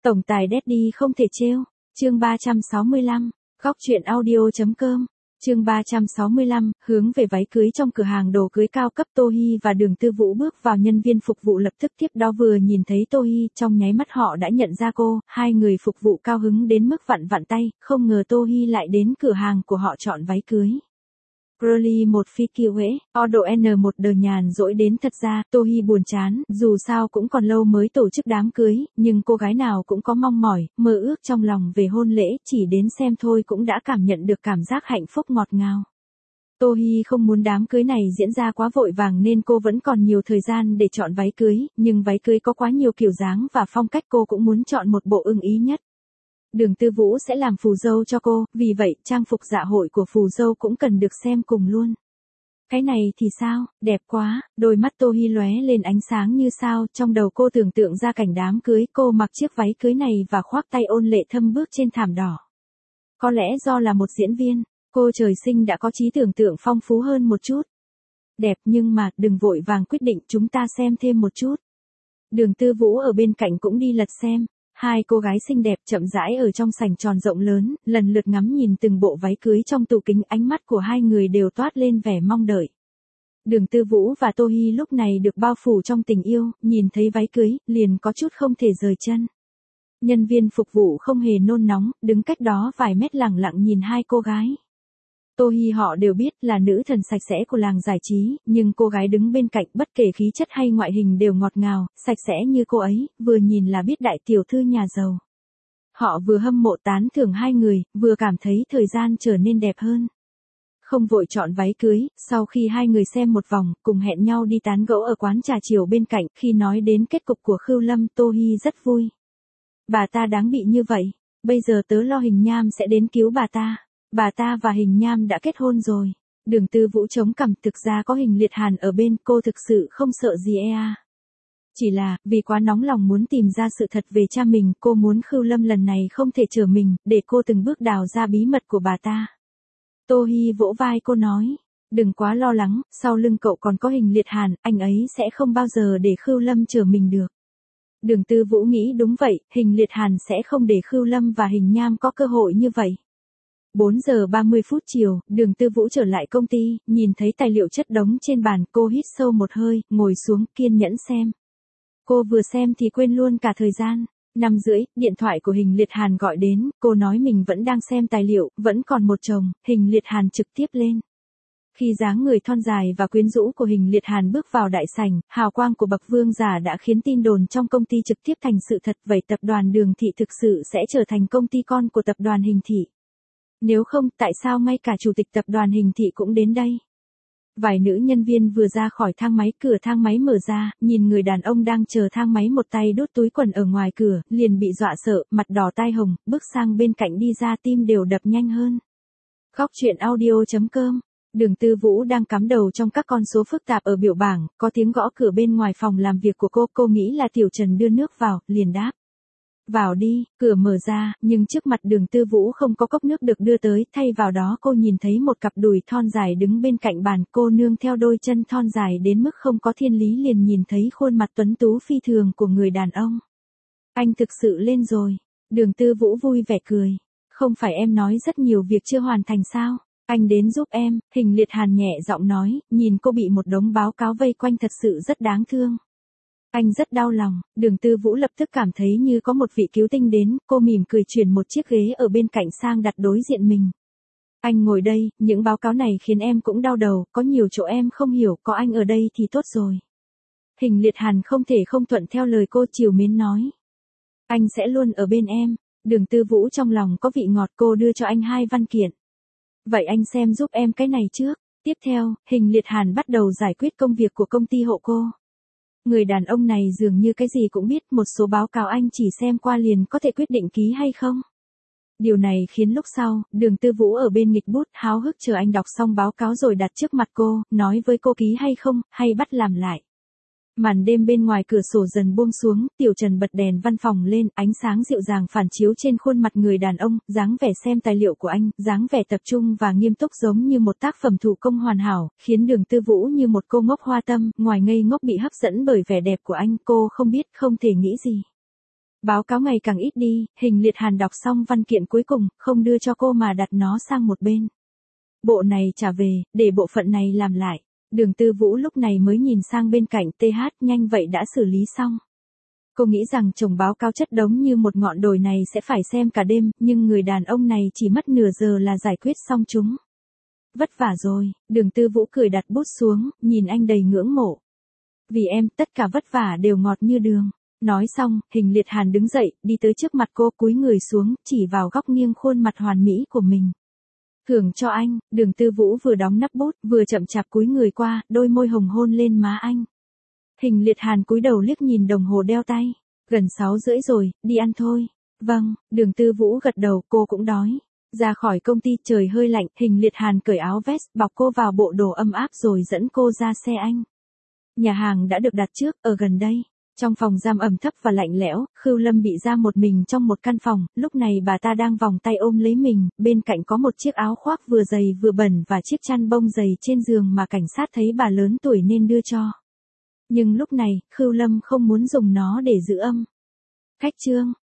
Tổng tài Daddy không thể trêu. Chương 365, góc truyện audio.com. Chương 365, hướng về váy cưới trong cửa hàng đồ cưới cao cấp. Tô Hi và Đường Tư Vũ bước vào, nhân viên phục vụ lập tức tiếp đó vừa nhìn thấy Tô Hi, trong nháy mắt họ đã nhận ra cô, hai người phục vụ cao hứng đến mức vặn vặn tay, không ngờ Tô Hi lại đến cửa hàng của họ chọn váy cưới. Girly một phi kiều hễ, Odo N một đời nhàn rỗi đến. Thật ra, Tô Hi buồn chán, dù sao cũng còn lâu mới tổ chức đám cưới, nhưng cô gái nào cũng có mong mỏi, mơ ước trong lòng về hôn lễ, chỉ đến xem thôi cũng đã cảm nhận được cảm giác hạnh phúc ngọt ngào. Tô Hi không muốn đám cưới này diễn ra quá vội vàng nên cô vẫn còn nhiều thời gian để chọn váy cưới, nhưng váy cưới có quá nhiều kiểu dáng và phong cách, cô cũng muốn chọn một bộ ưng ý nhất. Đường Tư Vũ sẽ làm phù dâu cho cô, vì vậy trang phục dạ hội của phù dâu cũng cần được xem cùng luôn. Cái này thì sao, đẹp quá, đôi mắt Tô Hi lóe lên ánh sáng như sao, trong đầu cô tưởng tượng ra cảnh đám cưới, cô mặc chiếc váy cưới này và khoác tay ôn lệ thâm bước trên thảm đỏ. Có lẽ do là một diễn viên, cô trời sinh đã có trí tưởng tượng phong phú hơn một chút. Đẹp, nhưng mà, đừng vội vàng quyết định, chúng ta xem thêm một chút. Đường Tư Vũ ở bên cạnh cũng đi lật xem. Hai cô gái xinh đẹp chậm rãi ở trong sảnh tròn rộng lớn, lần lượt ngắm nhìn từng bộ váy cưới trong tủ kính, ánh mắt của hai người đều toát lên vẻ mong đợi. Đường Tư Vũ và Tô Hi lúc này được bao phủ trong tình yêu, nhìn thấy váy cưới, liền có chút không thể rời chân. Nhân viên phục vụ không hề nôn nóng, đứng cách đó vài mét lẳng lặng nhìn hai cô gái. Tô Hi họ đều biết là nữ thần sạch sẽ của làng giải trí, nhưng cô gái đứng bên cạnh bất kể khí chất hay ngoại hình đều ngọt ngào, sạch sẽ như cô ấy, vừa nhìn là biết đại tiểu thư nhà giàu. Họ vừa hâm mộ tán thưởng hai người, vừa cảm thấy thời gian trở nên đẹp hơn. Không vội chọn váy cưới, sau khi hai người xem một vòng, cùng hẹn nhau đi tán gẫu ở quán trà chiều bên cạnh, khi nói đến kết cục của Khưu Lâm, Tô Hi rất vui. Bà ta đáng bị như vậy, bây giờ tớ lo Hình Nham sẽ đến cứu bà ta. Bà ta và Hình Nham đã kết hôn rồi. Đường Tư Vũ chống cằm, thực ra có Hình Liệt Hàn ở bên, cô thực sự không sợ gì Chỉ là, vì quá nóng lòng muốn tìm ra sự thật về cha mình, cô muốn Khưu Lâm lần này không thể chở mình, để cô từng bước đào ra bí mật của bà ta. Tô Hi vỗ vai cô nói, đừng quá lo lắng, sau lưng cậu còn có Hình Liệt Hàn, anh ấy sẽ không bao giờ để Khưu Lâm chở mình được. Đường Tư Vũ nghĩ đúng vậy, Hình Liệt Hàn sẽ không để Khưu Lâm và Hình Nham có cơ hội như vậy. 4 giờ 30 phút chiều, Đường Tư Vũ trở lại công ty, nhìn thấy tài liệu chất đống trên bàn, cô hít sâu một hơi, ngồi xuống, kiên nhẫn xem. Cô vừa xem thì quên luôn cả thời gian. 5:30, điện thoại của Hình Liệt Hàn gọi đến, cô nói mình vẫn đang xem tài liệu, vẫn còn một chồng, Hình Liệt Hàn trực tiếp lên. Khi dáng người thon dài và quyến rũ của Hình Liệt Hàn bước vào đại sảnh, hào quang của bậc vương giả đã khiến tin đồn trong công ty trực tiếp thành sự thật, vậy tập đoàn Đường Thị thực sự sẽ trở thành công ty con của tập đoàn Hình Thị. Nếu không, tại sao ngay cả chủ tịch tập đoàn Hình Thị cũng đến đây? Vài nữ nhân viên vừa ra khỏi thang máy, cửa thang máy mở ra, nhìn người đàn ông đang chờ thang máy một tay đút túi quần ở ngoài cửa, liền bị dọa sợ, mặt đỏ tai hồng, bước sang bên cạnh đi ra, tim đều đập nhanh hơn. Góc truyện audio.com. Đường Tư Vũ đang cắm đầu trong các con số phức tạp ở biểu bảng, có tiếng gõ cửa bên ngoài phòng làm việc của cô nghĩ là Tiểu Trần đưa nước vào, liền đáp. Vào đi, cửa mở ra, nhưng trước mặt Đường Tư Vũ không có cốc nước được đưa tới, thay vào đó cô nhìn thấy một cặp đùi thon dài đứng bên cạnh bàn, cô nương theo đôi chân thon dài đến mức không có thiên lý, liền nhìn thấy khuôn mặt tuấn tú phi thường của người đàn ông. Anh thực sự lên rồi. Đường Tư Vũ vui vẻ cười. Không phải em nói rất nhiều việc chưa hoàn thành sao? Anh đến giúp em, Hình Liệt Hàn nhẹ giọng nói, nhìn cô bị một đống báo cáo vây quanh thật sự rất đáng thương. Anh rất đau lòng, Đường Tư Vũ lập tức cảm thấy như có một vị cứu tinh đến, cô mỉm cười chuyển một chiếc ghế ở bên cạnh sang đặt đối diện mình. Anh ngồi đây, những báo cáo này khiến em cũng đau đầu, có nhiều chỗ em không hiểu, có anh ở đây thì tốt rồi. Hình Liệt Hàn không thể không thuận theo lời cô, trìu mến nói. Anh sẽ luôn ở bên em. Đường Tư Vũ trong lòng có vị ngọt, cô đưa cho anh 2 văn kiện. Vậy anh xem giúp em cái này trước. Tiếp theo, Hình Liệt Hàn bắt đầu giải quyết công việc của công ty hộ cô. Người đàn ông này dường như cái gì cũng biết, một số báo cáo anh chỉ xem qua liền có thể quyết định ký hay không. Điều này khiến lúc sau, Đường Tư Vũ ở bên nghịch bút, háo hức chờ anh đọc xong báo cáo rồi đặt trước mặt cô, nói với cô ký hay không, hay bắt làm lại. Màn đêm bên ngoài cửa sổ dần buông xuống, Tiểu Trần bật đèn văn phòng lên, ánh sáng dịu dàng phản chiếu trên khuôn mặt người đàn ông, dáng vẻ xem tài liệu của anh, dáng vẻ tập trung và nghiêm túc giống như một tác phẩm thủ công hoàn hảo, khiến Đường Tư Vũ như một cô ngốc hoa tâm, ngoài ngây ngốc bị hấp dẫn bởi vẻ đẹp của anh, cô không biết, không thể nghĩ gì. Báo cáo ngày càng ít đi, Hình Liệt Hàn đọc xong văn kiện cuối cùng, không đưa cho cô mà đặt nó sang một bên. Bộ này trả về, để bộ phận này làm lại. Đường Tư Vũ lúc này mới nhìn sang bên cạnh TH, nhanh vậy đã xử lý xong. Cô nghĩ rằng chồng báo cáo chất đống như một ngọn đồi này sẽ phải xem cả đêm, nhưng người đàn ông này chỉ mất nửa giờ là giải quyết xong chúng. Vất vả rồi, Đường Tư Vũ cười đặt bút xuống, nhìn anh đầy ngưỡng mộ. Vì em, tất cả vất vả đều ngọt như đường. Nói xong, Hình Liệt Hàn đứng dậy, đi tới trước mặt cô, cúi người xuống, chỉ vào góc nghiêng khuôn mặt hoàn mỹ của mình. Thưởng cho anh, Đường Tư Vũ vừa đóng nắp bút, vừa chậm chạp cúi người qua, đôi môi hồng hôn lên má anh. Hình Liệt Hàn cúi đầu liếc nhìn đồng hồ đeo tay. Gần 6:30 rồi, đi ăn thôi. Vâng, Đường Tư Vũ gật đầu, cô cũng đói. Ra khỏi công ty trời hơi lạnh, Hình Liệt Hàn cởi áo vest, bọc cô vào bộ đồ ấm áp rồi dẫn cô ra xe anh. Nhà hàng đã được đặt trước, ở gần đây. Trong phòng giam ẩm thấp và lạnh lẽo, Khưu Lâm bị giam một mình trong một căn phòng, lúc này bà ta đang vòng tay ôm lấy mình, bên cạnh có một chiếc áo khoác vừa dày vừa bẩn và chiếc chăn bông dày trên giường mà cảnh sát thấy bà lớn tuổi nên đưa cho. Nhưng lúc này, Khưu Lâm không muốn dùng nó để giữ âm. Khách Trương,